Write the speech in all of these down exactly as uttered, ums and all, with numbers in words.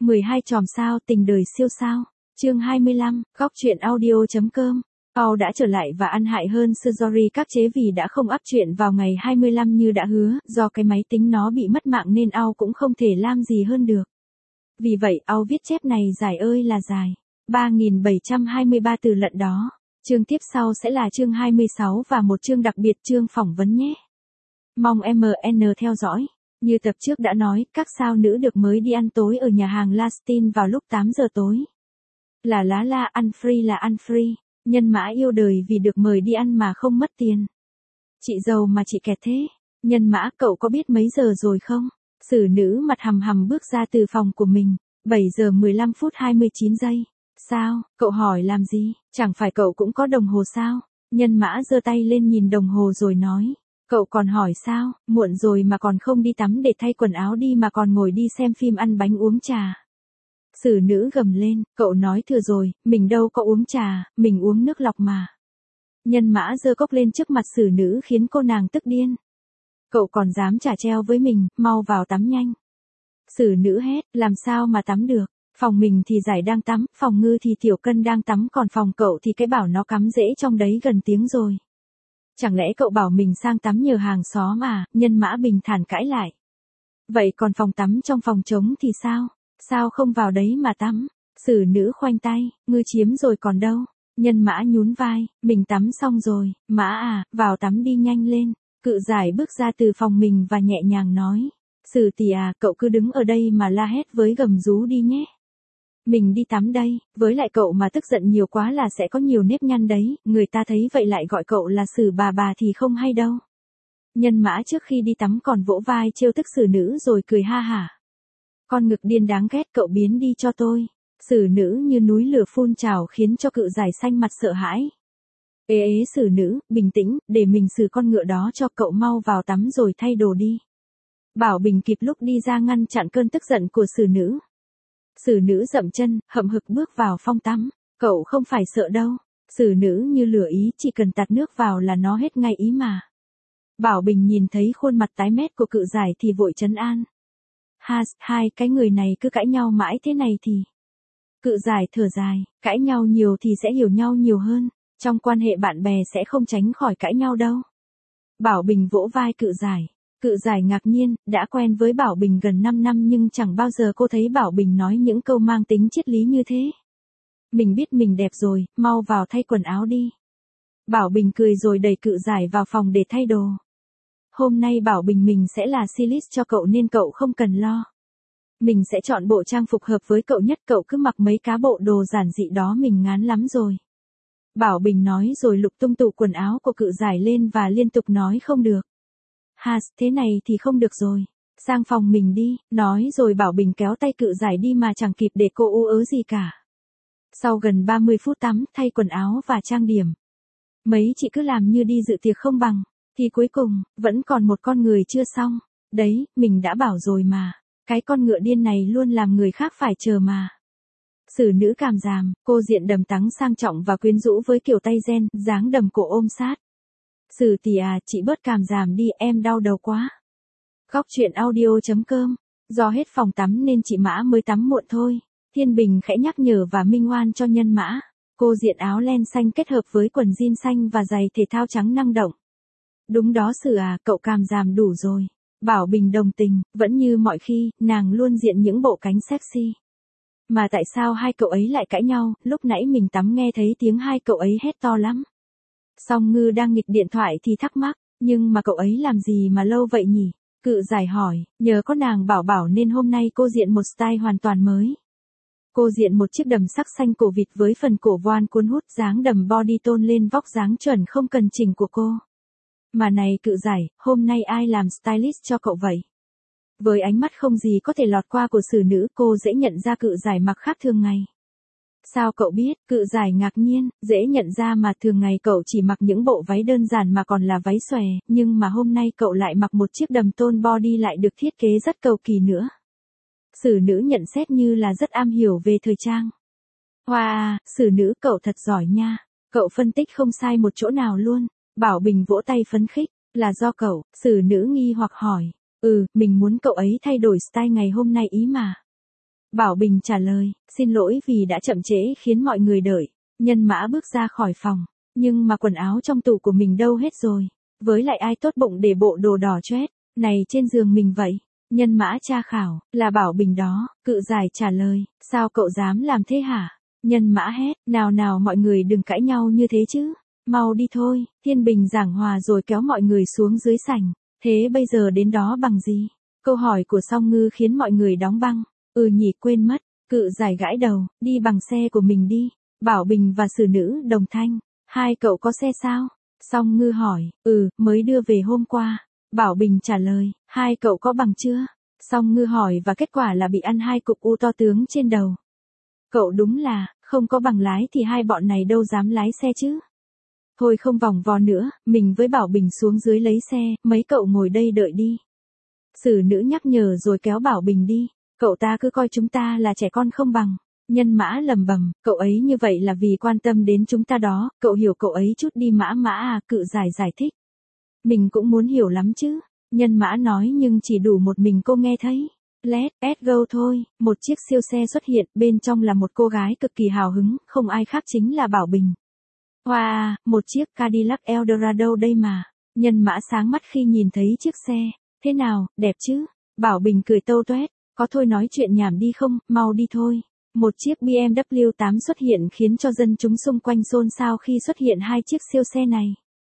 mười hai chòm sao tình đời siêu sao. Chương hai mươi lăm, góc truyện audio.com. Paul đã trở lại và ăn hại hơn Suzori các chế vì đã không up truyện vào ngày hai mươi lăm như đã hứa, do cái máy tính nó bị mất mạng nên Paul cũng không thể làm gì hơn được. Vì vậy Paul viết chép này dài ơi là dài. ba nghìn bảy trăm hai mươi ba từ lận đó. Chương tiếp sau sẽ là chương hai mươi sáu và một chương đặc biệt chương phỏng vấn nhé. Mong em en theo dõi. Như tập trước đã nói, các sao nữ được mới đi ăn tối ở nhà hàng Lastin vào lúc tám giờ tối. Là lá la ăn free là ăn free. Nhân mã yêu đời vì được mời đi ăn mà không mất tiền. Chị giàu mà chị kẹt thế. Nhân mã cậu có biết mấy giờ rồi không? Xử nữ mặt hầm hầm bước ra từ phòng của mình. bảy giờ mười lăm phút hai mươi chín giây. Sao, cậu hỏi làm gì? Chẳng phải cậu cũng có đồng hồ sao? Nhân mã giơ tay lên nhìn đồng hồ rồi nói. Cậu còn hỏi sao, muộn rồi mà còn không đi tắm để thay quần áo đi mà còn ngồi đi xem phim ăn bánh uống trà. Xử nữ gầm lên, cậu nói thừa rồi, mình đâu có uống trà, mình uống nước lọc mà. Nhân mã giơ cốc lên trước mặt xử nữ khiến cô nàng tức điên. Cậu còn dám trả treo với mình, mau vào tắm nhanh. Xử nữ hét, làm sao mà tắm được, phòng mình thì Giải đang tắm, phòng Ngư thì Tiểu Cân đang tắm còn phòng cậu thì cái bảo nó cắm rễ trong đấy gần tiếng rồi. Chẳng lẽ cậu bảo mình sang tắm nhờ hàng xóm à, nhân mã bình thản cãi lại. Vậy còn phòng tắm trong phòng trống thì sao? Sao không vào đấy mà tắm? Xử nữ khoanh tay, Ngư chiếm rồi còn đâu? Nhân mã nhún vai, mình tắm xong rồi, mã à, vào tắm đi nhanh lên. Cự Giải bước ra từ phòng mình và nhẹ nhàng nói. Xử tỷ à, cậu cứ đứng ở đây mà la hét với gầm rú đi nhé. Mình đi tắm đây, với lại cậu mà tức giận nhiều quá là sẽ có nhiều nếp nhăn đấy, người ta thấy vậy lại gọi cậu là xử bà bà thì không hay đâu. Nhân mã trước khi đi tắm còn vỗ vai trêu tức xử nữ rồi cười ha hả. Con ngực điên đáng ghét, cậu biến đi cho tôi. Xử nữ như núi lửa phun trào khiến cho Cự Giải xanh mặt sợ hãi. Ê ế xử nữ, bình tĩnh, để mình xử con ngựa đó cho, cậu mau vào tắm rồi thay đồ đi. Bảo Bình kịp lúc đi ra ngăn chặn cơn tức giận của xử nữ. Xử nữ dậm chân, hậm hực bước vào phòng tắm. Cậu không phải sợ đâu. Xử nữ như lửa ý, chỉ cần tạt nước vào là nó hết ngay ý mà. Bảo Bình nhìn thấy khuôn mặt tái mét của Cự Giải thì vội trấn an. Ha, hai cái người này cứ cãi nhau mãi thế này thì. Cự Giải thở dài, cãi nhau nhiều thì sẽ hiểu nhau nhiều hơn. Trong quan hệ bạn bè sẽ không tránh khỏi cãi nhau đâu. Bảo Bình vỗ vai Cự Giải. Cự Giải ngạc nhiên, đã quen với Bảo Bình gần năm năm nhưng chẳng bao giờ cô thấy Bảo Bình nói những câu mang tính triết lý như thế. Mình biết mình đẹp rồi, mau vào thay quần áo đi. Bảo Bình cười rồi đẩy Cự Giải vào phòng để thay đồ. Hôm nay Bảo Bình mình sẽ là stylist cho cậu nên cậu không cần lo. Mình sẽ chọn bộ trang phục hợp với cậu nhất, cậu cứ mặc mấy cá bộ đồ giản dị đó mình ngán lắm rồi. Bảo Bình nói rồi lục tung tủ quần áo của Cự Giải lên và liên tục nói không được. Ha, thế này thì không được rồi. Sang phòng mình đi, nói rồi Bảo Bình kéo tay Cự Giải đi mà chẳng kịp để cô ú ớ gì cả. Sau gần ba mươi phút tắm, thay quần áo và trang điểm. Mấy chị cứ làm như đi dự tiệc không bằng. Thì cuối cùng, vẫn còn một con người chưa xong. Đấy, mình đã bảo rồi mà. Cái con ngựa điên này luôn làm người khác phải chờ mà. Xử nữ cảm giảm, cô diện đầm tắng sang trọng và quyến rũ với kiểu tay gen, dáng đầm cổ ôm sát. Xử tỷ à, chị bớt cảm giảm đi, em đau đầu quá. Góc truyện audio.com. Do hết phòng tắm nên chị Mã mới tắm muộn thôi. Thiên Bình khẽ nhắc nhở và minh oan cho Nhân Mã. Cô diện áo len xanh kết hợp với quần jean xanh và giày thể thao trắng năng động. Đúng đó Sử à, cậu cảm giảm đủ rồi. Bảo Bình đồng tình, vẫn như mọi khi, nàng luôn diện những bộ cánh sexy. Mà tại sao hai cậu ấy lại cãi nhau, lúc nãy mình tắm nghe thấy tiếng hai cậu ấy hét to lắm. Song Ngư đang nghịch điện thoại thì thắc mắc, nhưng mà cậu ấy làm gì mà lâu vậy nhỉ? Cự Giải hỏi, nhờ có nàng bảo bảo nên hôm nay cô diện một style hoàn toàn mới. Cô diện một chiếc đầm sắc xanh cổ vịt với phần cổ voan cuốn hút, dáng đầm body tôn lên vóc dáng chuẩn không cần chỉnh của cô. Mà này Cự Giải, hôm nay ai làm stylist cho cậu vậy? Với ánh mắt không gì có thể lọt qua của xử nữ, cô dễ nhận ra Cự Giải mặc khác thường ngày. Sao cậu biết? Cự Giải ngạc nhiên, dễ nhận ra mà thường ngày cậu chỉ mặc những bộ váy đơn giản mà còn là váy xòe, nhưng mà hôm nay cậu lại mặc một chiếc đầm tôn body lại được thiết kế rất cầu kỳ nữa. Xử nữ nhận xét như là rất am hiểu về thời trang. Wow, xử nữ cậu thật giỏi nha, cậu phân tích không sai một chỗ nào luôn. Bảo Bình vỗ tay phấn khích, là do cậu, xử nữ nghi hoặc hỏi. Ừ, mình muốn cậu ấy thay đổi style ngày hôm nay ý mà. Bảo Bình trả lời, xin lỗi vì đã chậm trễ khiến mọi người đợi. Nhân mã bước ra khỏi phòng, nhưng mà quần áo trong tủ của mình đâu hết rồi. Với lại ai tốt bụng để bộ đồ đỏ choét này trên giường mình vậy? Nhân mã tra khảo, là Bảo Bình đó. Cự giải trả lời, sao cậu dám làm thế hả? Nhân mã hét, nào nào mọi người đừng cãi nhau như thế chứ. Mau đi thôi. Thiên Bình giảng hòa rồi kéo mọi người xuống dưới sảnh. Thế bây giờ đến đó bằng gì? Câu hỏi của Song Ngư khiến mọi người đóng băng. Ừ nhỉ, quên mất. Cự giải gãi đầu, đi bằng xe của mình đi. Bảo Bình và xử nữ đồng thanh, hai cậu có xe sao? Song Ngư hỏi, ừ, mới đưa về hôm qua. Bảo Bình trả lời, hai cậu có bằng chưa? Song Ngư hỏi và kết quả là bị ăn hai cục u to tướng trên đầu. Cậu đúng là, không có bằng lái thì hai bọn này đâu dám lái xe chứ. Thôi không vòng vo nữa, mình với Bảo Bình xuống dưới lấy xe, mấy cậu ngồi đây đợi đi. Xử nữ nhắc nhở rồi kéo Bảo Bình đi, cậu ta cứ coi chúng ta là trẻ con không bằng. Nhân mã lầm bầm, cậu ấy như vậy là vì quan tâm đến chúng ta đó, cậu hiểu cậu ấy chút đi mã mã à, cự giải giải thích. Mình cũng muốn hiểu lắm chứ. Nhân mã nói nhưng chỉ đủ một mình cô nghe thấy. Let's go thôi, một chiếc siêu xe xuất hiện, bên trong là một cô gái cực kỳ hào hứng, không ai khác chính là Bảo Bình. Wow, một chiếc Cadillac Eldorado đây mà. Nhân mã sáng mắt khi nhìn thấy chiếc xe. Thế nào, đẹp chứ? Bảo Bình cười tâu toét, có thôi nói chuyện nhảm đi không, mau đi thôi. Một chiếc bê em vê tám xuất hiện khiến cho dân chúng xung quanh xôn xao khi xuất hiện hai chiếc siêu xe này.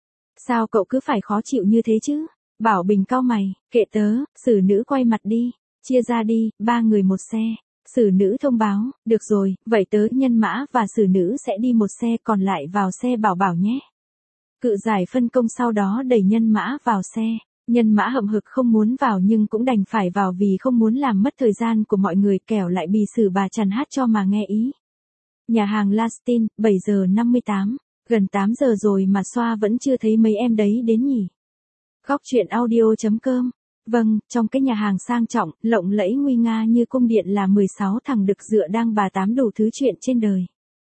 Sao cậu cứ phải khó chịu như thế chứ? Bảo Bình cau mày, kệ tớ, xử nữ quay mặt đi, chia ra đi, ba người một xe. Xử nữ thông báo, được rồi, vậy tớ nhân mã và xử nữ sẽ đi một xe còn lại vào xe Bảo Bảo nhé. Cự giải phân công sau đó đẩy nhân mã vào xe. Nhân mã hậm hực không muốn vào nhưng cũng đành phải vào vì không muốn làm mất thời gian của mọi người kẻo lại bị xử bà Trần hát cho mà nghe ý. Nhà hàng Lastin, bảy giờ năm mươi tám, gần tám giờ rồi mà xoa vẫn chưa thấy mấy em đấy đến nhỉ. Góc truyện audio chấm com. Vâng, trong cái nhà hàng sang trọng, lộng lẫy nguy nga như cung điện là mười sáu thằng đực dựa đang bà tám đủ thứ chuyện trên đời.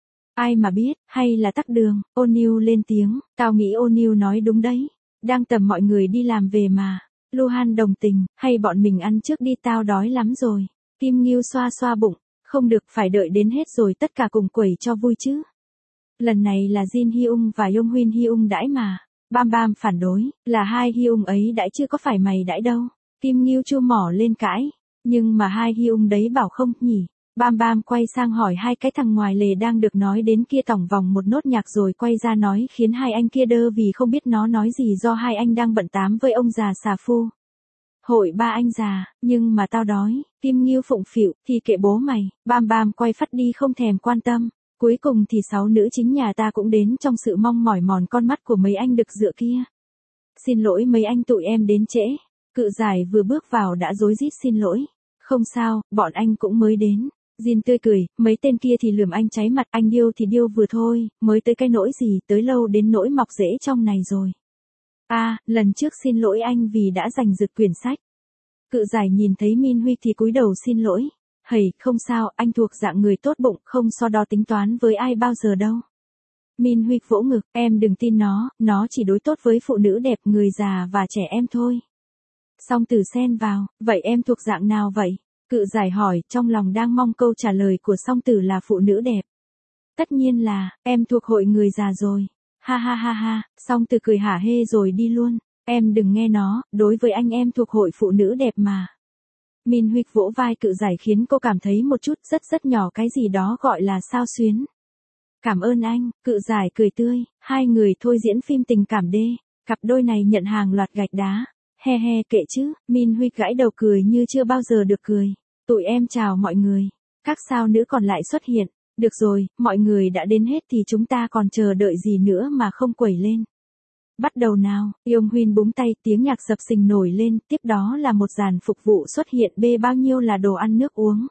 Ai mà biết, hay là tắc đường, O'Neil lên tiếng, tao nghĩ O'Neil nói đúng đấy. Đang tầm mọi người đi làm về mà. Luhan đồng tình, hay bọn mình ăn trước đi tao đói lắm rồi. Kim Ngưu xoa xoa bụng, không được phải đợi đến hết rồi tất cả cùng quẩy cho vui chứ. Lần này là Jin Hyung và Yong Huyên Hyung đãi mà. Bam Bam phản đối, là hai Hyung ấy đãi chưa có phải mày đãi đâu. Kim Ngưu chua mỏ lên cãi, nhưng mà hai Hyung đấy bảo không nhỉ. Bam Bam quay sang hỏi hai cái thằng ngoài lề đang được nói đến kia tổng vòng một nốt nhạc rồi quay ra nói khiến hai anh kia đơ vì không biết nó nói gì do hai anh đang bận tám với ông già xà phu. Hội ba anh già, nhưng mà tao đói, Kim Ngưu phụng phịu, thì kệ bố mày, Bam Bam quay phát đi không thèm quan tâm. Cuối cùng thì sáu nữ chính nhà ta cũng đến trong sự mong mỏi mòn con mắt của mấy anh đực dựa kia. Xin lỗi mấy anh tụi em đến trễ. Cự giải vừa bước vào đã rối rít xin lỗi. Không sao, bọn anh cũng mới đến. Jin tươi cười, mấy tên kia thì lườm anh cháy mặt, anh điêu thì điêu vừa thôi, mới tới cái nỗi gì, tới lâu đến nỗi mọc rễ trong này rồi. À, lần trước xin lỗi anh vì đã giành giật quyển sách. Cự giải nhìn thấy Min Huy thì cúi đầu xin lỗi. Hầy, không sao, anh thuộc dạng người tốt bụng, không so đo tính toán với ai bao giờ đâu. Min Huy vỗ ngực, em đừng tin nó, nó chỉ đối tốt với phụ nữ đẹp, người già và trẻ em thôi. Song Tử xen vào, vậy em thuộc dạng nào vậy? Cự giải hỏi, trong lòng đang mong câu trả lời của Song Tử là phụ nữ đẹp. Tất nhiên là, em thuộc hội người già rồi. Ha ha ha ha, Song Tử cười hả hê rồi đi luôn. Em đừng nghe nó, đối với anh em thuộc hội phụ nữ đẹp mà. Min Huy vỗ vai cự giải khiến cô cảm thấy một chút rất rất nhỏ cái gì đó gọi là sao xuyến. Cảm ơn anh, cự giải cười tươi, hai người thôi diễn phim tình cảm đê. Cặp đôi này nhận hàng loạt gạch đá. He he kệ chứ, Min Huy gãi đầu cười như chưa bao giờ được cười. Tụi em chào mọi người. Các sao nữ còn lại xuất hiện. Được rồi, mọi người đã đến hết thì chúng ta còn chờ đợi gì nữa mà không quẩy lên. Bắt đầu nào, Yong Huyên búng tay tiếng nhạc sập sình nổi lên, tiếp đó là một dàn phục vụ xuất hiện bê bao nhiêu là đồ ăn nước uống.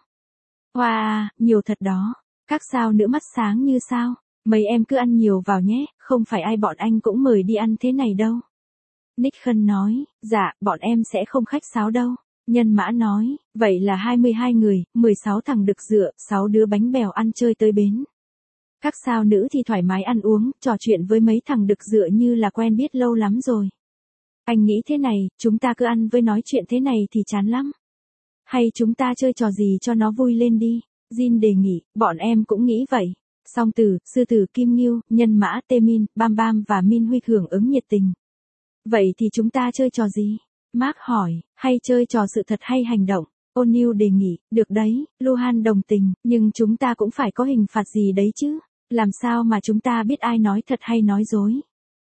Wow, nhiều thật đó. Các sao nữ mắt sáng như sao. Mấy em cứ ăn nhiều vào nhé, không phải ai bọn anh cũng mời đi ăn thế này đâu. Nick Khân nói, dạ, bọn em sẽ không khách sáo đâu. Nhân mã nói, vậy là hai mươi hai người, mười sáu thằng đực dựa, sáu đứa bánh bèo ăn chơi tới bến. Các sao nữ thì thoải mái ăn uống, trò chuyện với mấy thằng đực dựa như là quen biết lâu lắm rồi. Anh nghĩ thế này, chúng ta cứ ăn với nói chuyện thế này thì chán lắm. Hay chúng ta chơi trò gì cho nó vui lên đi. Jin đề nghị, bọn em cũng nghĩ vậy. Song Tử, Sư Tử Kim Ngưu, Nhân Mã Tê Min, Bam Bam và Min Huy hưởng ứng nhiệt tình. Vậy thì chúng ta chơi trò gì? Mark hỏi, hay chơi trò sự thật hay hành động? O'Neil đề nghị, được đấy, Luhan đồng tình, nhưng chúng ta cũng phải có hình phạt gì đấy chứ. Làm sao mà chúng ta biết ai nói thật hay nói dối?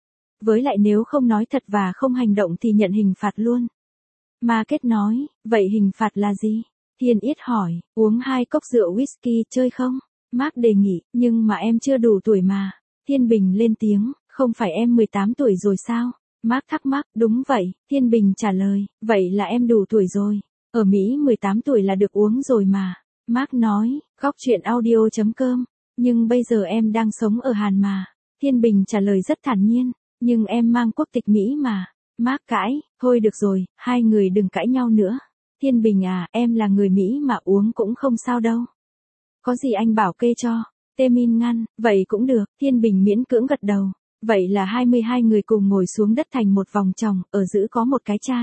Với lại nếu không nói thật và không hành động thì nhận hình phạt luôn. Market nói, vậy hình phạt là gì? Thiên Yết hỏi, uống hai cốc rượu whisky chơi không? Mark đề nghị, nhưng mà em chưa đủ tuổi mà. Thiên Bình lên tiếng, không phải em mười tám tuổi rồi sao? Mark thắc mắc, đúng vậy, Thiên Bình trả lời, vậy là em đủ tuổi rồi. Ở Mỹ mười tám tuổi là được uống rồi mà. Mark nói, góc chuyện audio chấm com, nhưng bây giờ em đang sống ở Hàn mà. Thiên Bình trả lời rất thản nhiên, nhưng em mang quốc tịch Mỹ mà. Mark cãi, thôi được rồi, hai người đừng cãi nhau nữa. Thiên Bình à, em là người Mỹ mà uống cũng không sao đâu. Có gì anh bảo kê cho. Tê Min ngăn, vậy cũng được, Thiên Bình miễn cưỡng gật đầu. Vậy là hai mươi hai người cùng ngồi xuống đất thành một vòng tròn, ở giữa có một cái chai.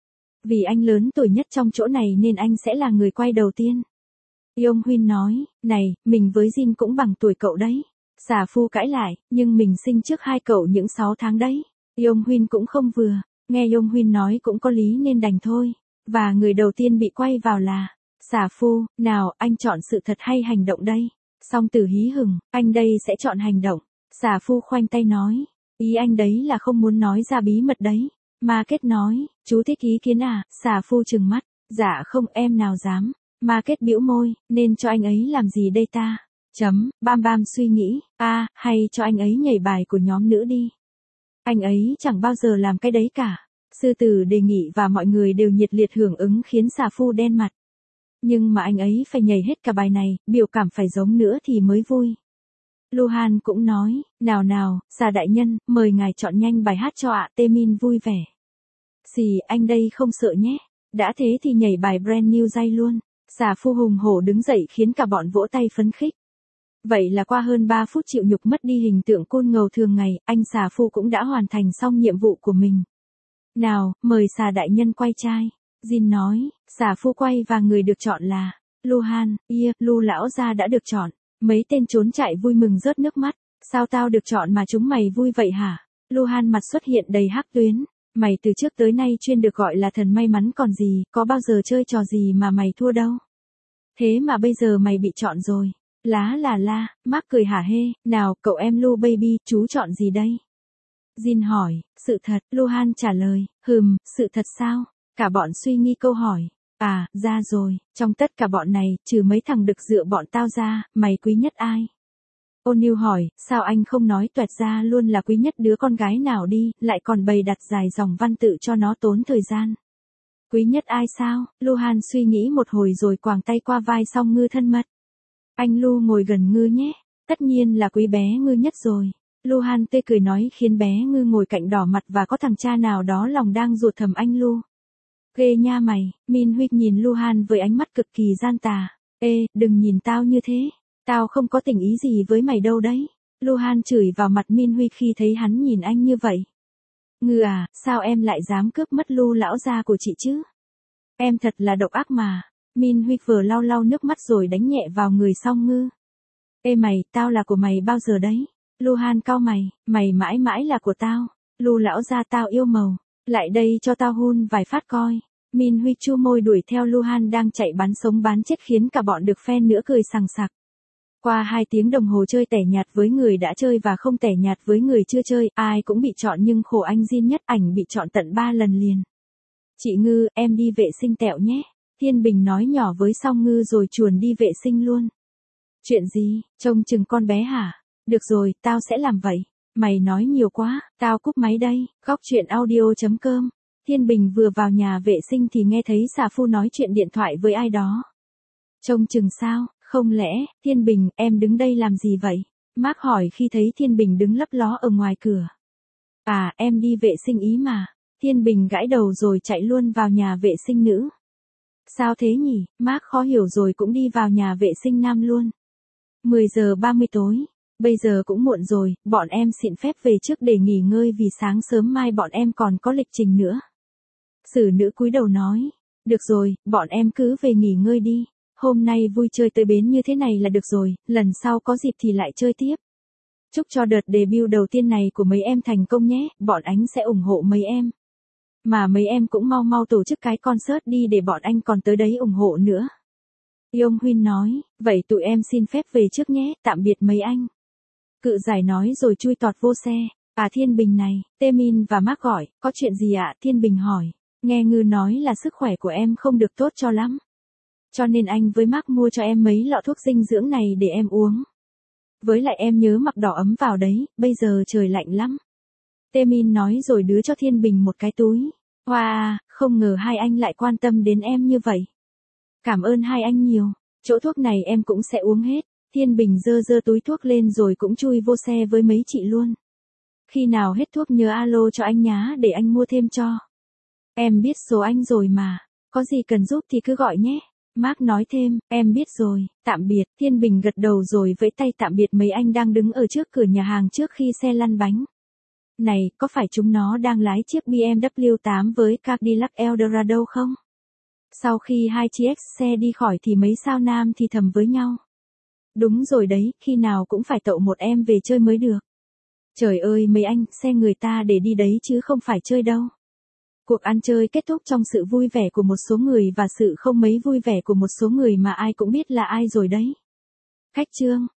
Vì anh lớn tuổi nhất trong chỗ này nên anh sẽ là người quay đầu tiên. Yong Huynh nói, này, mình với Jin cũng bằng tuổi cậu đấy. Xà Phu cãi lại, nhưng mình sinh trước hai cậu những sáu tháng đấy. Yong Huynh cũng không vừa, nghe Yong Huynh nói cũng có lý nên đành thôi. Và người đầu tiên bị quay vào là Xà Phu, nào, anh chọn sự thật hay hành động đây? Song Tử hí hửng, anh đây sẽ chọn hành động. Xà Phu khoanh tay nói, ý anh đấy là không muốn nói ra bí mật đấy. Market nói, chú thích ý kiến à? Xà Phu trừng mắt, dạ không, em nào dám. Market bĩu môi, nên cho anh ấy làm gì đây ta? Chấm, Bam Bam suy nghĩ, a, à, hay cho anh ấy nhảy bài của nhóm nữ đi. Anh ấy chẳng bao giờ làm cái đấy cả. Sư Tử đề nghị và mọi người đều nhiệt liệt hưởng ứng khiến Xà Phu đen mặt. Nhưng mà anh ấy phải nhảy hết cả bài này, biểu cảm phải giống nữa thì mới vui. Luhan cũng nói, nào nào, Xà đại nhân, mời ngài chọn nhanh bài hát cho ạ. Tê Min vui vẻ. Xì, anh đây không sợ nhé. Đã thế thì nhảy bài Brand New Day luôn. Xà Phu hùng hổ đứng dậy khiến cả bọn vỗ tay phấn khích. Vậy là qua hơn ba phút chịu nhục mất đi hình tượng côn ngầu thường ngày, anh Xà Phu cũng đã hoàn thành xong nhiệm vụ của mình. Nào, mời Xà đại nhân quay chai. Jin nói, Xà Phu quay và người được chọn là Luhan, yeah, Lu lão gia đã được chọn. Mấy tên trốn chạy vui mừng rớt nước mắt. Sao tao được chọn mà chúng mày vui vậy hả? Luhan mặt xuất hiện đầy hắc tuyến. Mày từ trước tới nay chuyên được gọi là thần may mắn còn gì, có bao giờ chơi trò gì mà mày thua đâu. Thế mà bây giờ mày bị chọn rồi. Lá là la, Mark cười hả hê, nào, cậu em Lu baby, chú chọn gì đây? Jin hỏi, sự thật, Luhan trả lời, hừm, sự thật sao? Cả bọn suy nghi câu hỏi. À, ra rồi, trong tất cả bọn này, trừ mấy thằng đực dựa bọn tao ra, mày quý nhất ai? O'Neil hỏi, sao anh không nói toẹt ra luôn là quý nhất đứa con gái nào đi, lại còn bày đặt dài dòng văn tự cho nó tốn thời gian. Quý nhất ai sao? Luhan suy nghĩ một hồi rồi quàng tay qua vai Song Ngư thân mật. Anh Lu ngồi gần Ngư nhé, tất nhiên là quý bé Ngư nhất rồi. Luhan tươi cười nói khiến bé Ngư ngồi cạnh đỏ mặt và có thằng cha nào đó lòng đang ruột thầm anh Lu. Ghê nha mày, Min Huy nhìn Luhan với ánh mắt cực kỳ gian tà. Ê, đừng nhìn tao như thế. Tao không có tình ý gì với mày đâu đấy. Luhan chửi vào mặt Min Huy khi thấy hắn nhìn anh như vậy. Ngư à, sao em lại dám cướp mất Lu lão gia của chị chứ? Em thật là độc ác mà. Min Huy vừa lau lau nước mắt rồi đánh nhẹ vào người Song Ngư. Ê mày, tao là của mày bao giờ đấy? Luhan cau mày, mày mãi mãi là của tao. Lu lão gia tao yêu màu. Lại đây cho tao hun vài phát coi. Min Huy chu môi đuổi theo Luhan đang chạy bắn sống bán chết khiến cả bọn được phen nữa cười sằng sặc. Qua hai tiếng đồng hồ chơi tẻ nhạt với người đã chơi và không tẻ nhạt với người chưa chơi, ai cũng bị chọn nhưng khổ anh Jin nhất, ảnh bị chọn tận ba lần liền. Chị Ngư, em đi vệ sinh tẹo nhé. Thiên Bình nói nhỏ với Song Ngư rồi chuồn đi vệ sinh luôn. Chuyện gì, trông chừng con bé hả? Được rồi, tao sẽ làm vậy. Mày nói nhiều quá, tao cúp máy đây. Góc chuyện audio chấm com. Thiên Bình vừa vào nhà vệ sinh thì nghe thấy Xà Phu nói chuyện điện thoại với ai đó. Trông chừng sao, không lẽ, Thiên Bình, em đứng đây làm gì vậy? Mark hỏi khi thấy Thiên Bình đứng lấp ló ở ngoài cửa. À, em đi vệ sinh ý mà. Thiên Bình gãi đầu rồi chạy luôn vào nhà vệ sinh nữ. Sao thế nhỉ? Mark khó hiểu rồi cũng đi vào nhà vệ sinh nam luôn. mười giờ ba mươi tối. Bây giờ cũng muộn rồi, bọn em xin phép về trước để nghỉ ngơi vì sáng sớm mai bọn em còn có lịch trình nữa. Sử nữ cúi đầu nói. Được rồi, bọn em cứ về nghỉ ngơi đi. Hôm nay vui chơi tới bến như thế này là được rồi, lần sau có dịp thì lại chơi tiếp. Chúc cho đợt debut đầu tiên này của mấy em thành công nhé, bọn anh sẽ ủng hộ mấy em. Mà mấy em cũng mau mau tổ chức cái concert đi để bọn anh còn tới đấy ủng hộ nữa. Yong Huyên nói, vậy tụi em xin phép về trước nhé, tạm biệt mấy anh. Cự giải nói rồi chui tọt vô xe. À Thiên Bình này, Taemin và Mark gọi, có chuyện gì ạ? Thiên Bình hỏi. Nghe Ngư nói là sức khỏe của em không được tốt cho lắm. Cho nên anh với Mark mua cho em mấy lọ thuốc dinh dưỡng này để em uống. Với lại em nhớ mặc đỏ ấm vào đấy, bây giờ trời lạnh lắm. Taemin nói rồi đưa cho Thiên Bình một cái túi. Wow, không ngờ hai anh lại quan tâm đến em như vậy. Cảm ơn hai anh nhiều, chỗ thuốc này em cũng sẽ uống hết. Thiên Bình dơ dơ túi thuốc lên rồi cũng chui vô xe với mấy chị luôn. Khi nào hết thuốc nhớ alo cho anh nhá để anh mua thêm cho. Em biết số anh rồi mà, có gì cần giúp thì cứ gọi nhé. Mark nói thêm, em biết rồi, tạm biệt. Thiên Bình gật đầu rồi vẫy tay tạm biệt mấy anh đang đứng ở trước cửa nhà hàng trước khi xe lăn bánh. Này, có phải chúng nó đang lái chiếc bê em vê tám với Cadillac Eldorado không? Sau khi hai chiếc xe đi khỏi thì mấy sao nam thì thầm với nhau. Đúng rồi đấy, khi nào cũng phải tậu một em về chơi mới được. Trời ơi mấy anh, xe người ta để đi đấy chứ không phải chơi đâu. Cuộc ăn chơi kết thúc trong sự vui vẻ của một số người và sự không mấy vui vẻ của một số người mà ai cũng biết là ai rồi đấy. Khách trương.